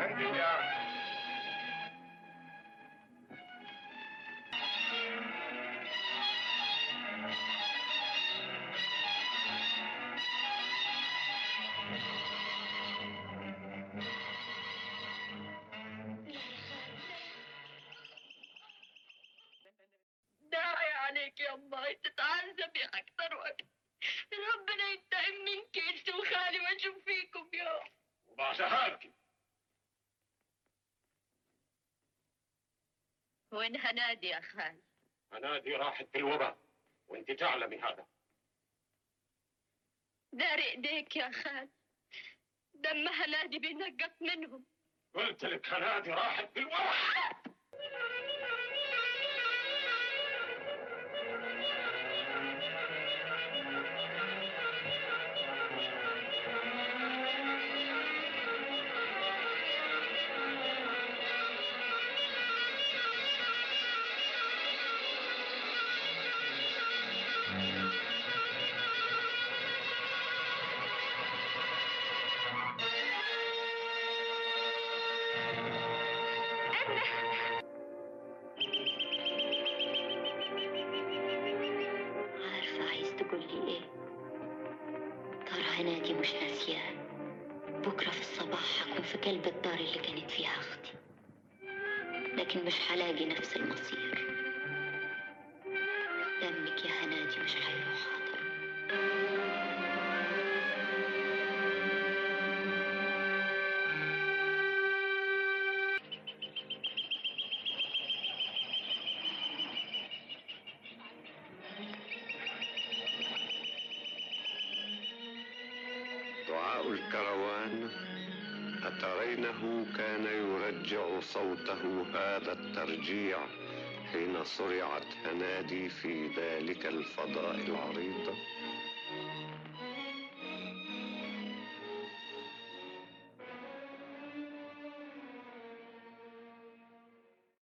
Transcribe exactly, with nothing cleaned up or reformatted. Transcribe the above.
فندم يا داعي عليك يا امي تتعذبي اكثر واكثر. ربنا ينتقم منك انت وخالي ما اشوف فيكم يوم. وبعد هاك وين هنادي يا خالي؟ هنادي راحت بالوباء وانت تعلمي هذا. داري ايديك يا خالي، دم هنادي بينقط منهم. قلت لك هنادي راحت بالوباء. عارفة عايز تقول لي ايه؟ ترى هنادي مش ناسياه. بكرة في الصباح هكون في قلب الدار اللي كانت فيها اختي، لكن مش هلاقي نفس المصير. دمك يا هنادي مش هيروح هدر. دعاء الكروان أترينه كان يرجع صوته هذا الترجيع حين صرعت هنادي في ذلك الفضاء العريض.